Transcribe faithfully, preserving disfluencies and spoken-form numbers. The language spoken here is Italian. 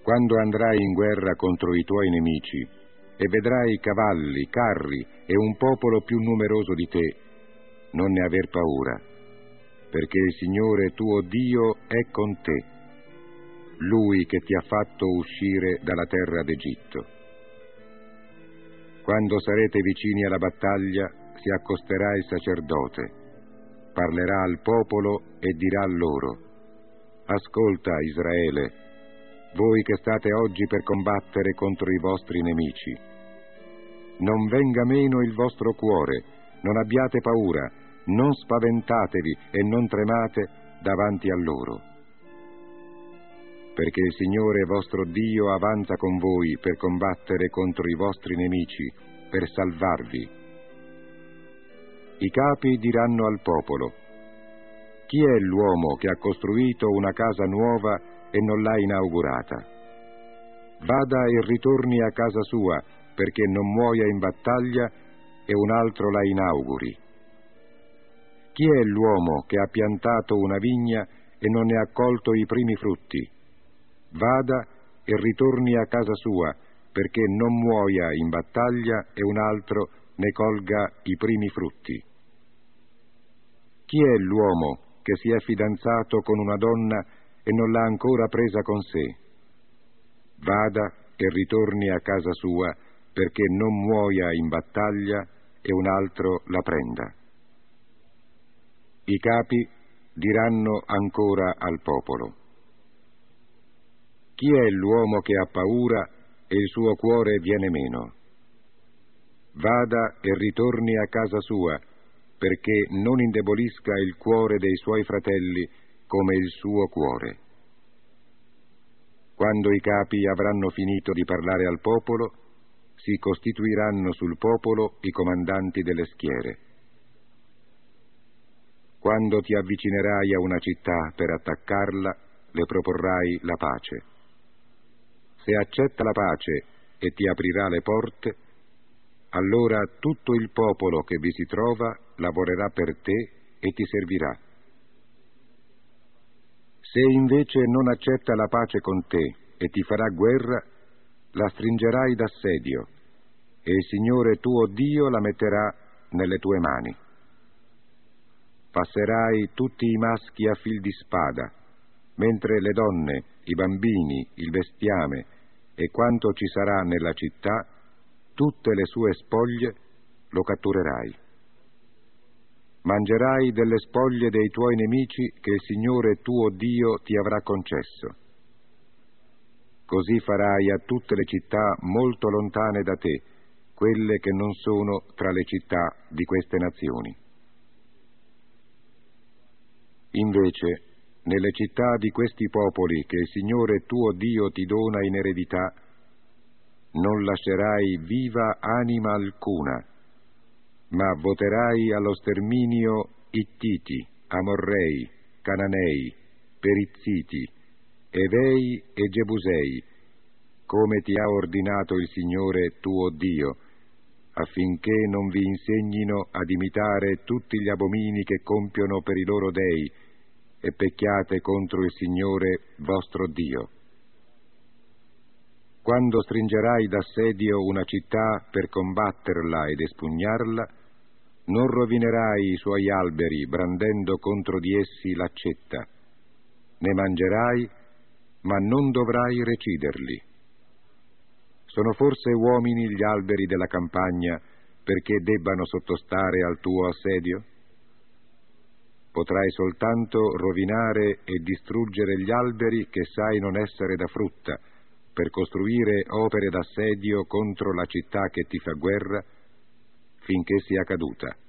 Quando andrai in guerra contro i tuoi nemici e vedrai cavalli, carri e un popolo più numeroso di te, non ne aver paura, perché il Signore tuo Dio è con te, Lui che ti ha fatto uscire dalla terra d'Egitto. Quando sarete vicini alla battaglia, si accosterà il sacerdote, parlerà al popolo e dirà loro: ascolta, Israele, voi che state oggi per combattere contro i vostri nemici. Non venga meno il vostro cuore, non abbiate paura, non spaventatevi e non tremate davanti a loro. Perché il Signore vostro Dio avanza con voi per combattere contro i vostri nemici, per salvarvi. I capi diranno al popolo: chi è l'uomo che ha costruito una casa nuova e non l'ha inaugurata? Vada e ritorni a casa sua, perché non muoia in battaglia e un altro la inauguri. Chi è l'uomo che ha piantato una vigna e non ne ha colto i primi frutti? Vada e ritorni a casa sua, perché non muoia in battaglia e un altro ne colga i primi frutti. Chi è l'uomo che si è fidanzato con una donna e non l'ha ancora presa con sé? Vada e ritorni a casa sua, perché non muoia in battaglia e un altro la prenda. I capi diranno ancora al popolo: chi è l'uomo che ha paura e il suo cuore viene meno? Vada e ritorni a casa sua, perché non indebolisca il cuore dei suoi fratelli come il suo cuore. Quando i capi avranno finito di parlare al popolo, si costituiranno sul popolo i comandanti delle schiere. Quando ti avvicinerai a una città per attaccarla, le proporrai la pace. Se accetta la pace e ti aprirà le porte, allora tutto il popolo che vi si trova lavorerà per te e ti servirà. Se invece non accetta la pace con te e ti farà guerra, la stringerai d'assedio e il Signore tuo Dio la metterà nelle tue mani. Passerai tutti i maschi a fil di spada, mentre le donne, i bambini, il bestiame e quanto ci sarà nella città, tutte le sue spoglie, lo catturerai. Mangerai delle spoglie dei tuoi nemici che il Signore tuo Dio ti avrà concesso. Così farai a tutte le città molto lontane da te, quelle che non sono tra le città di queste nazioni. Invece, nelle città di questi popoli che il Signore tuo Dio ti dona in eredità, non lascerai viva anima alcuna, ma voterai allo sterminio Ittiti, Amorrei, Cananei, Perizziti, Evei e Gebusei, come ti ha ordinato il Signore tuo Dio, affinché non vi insegnino ad imitare tutti gli abomini che compiono per i loro dei e pecchiate contro il Signore vostro Dio. Quando stringerai d'assedio una città per combatterla ed espugnarla, non rovinerai i suoi alberi brandendo contro di essi l'accetta. Ne mangerai, ma non dovrai reciderli. Sono forse uomini gli alberi della campagna perché debbano sottostare al tuo assedio? Potrai soltanto rovinare e distruggere gli alberi che sai non essere da frutta, per costruire opere d'assedio contro la città che ti fa guerra, finché sia caduta.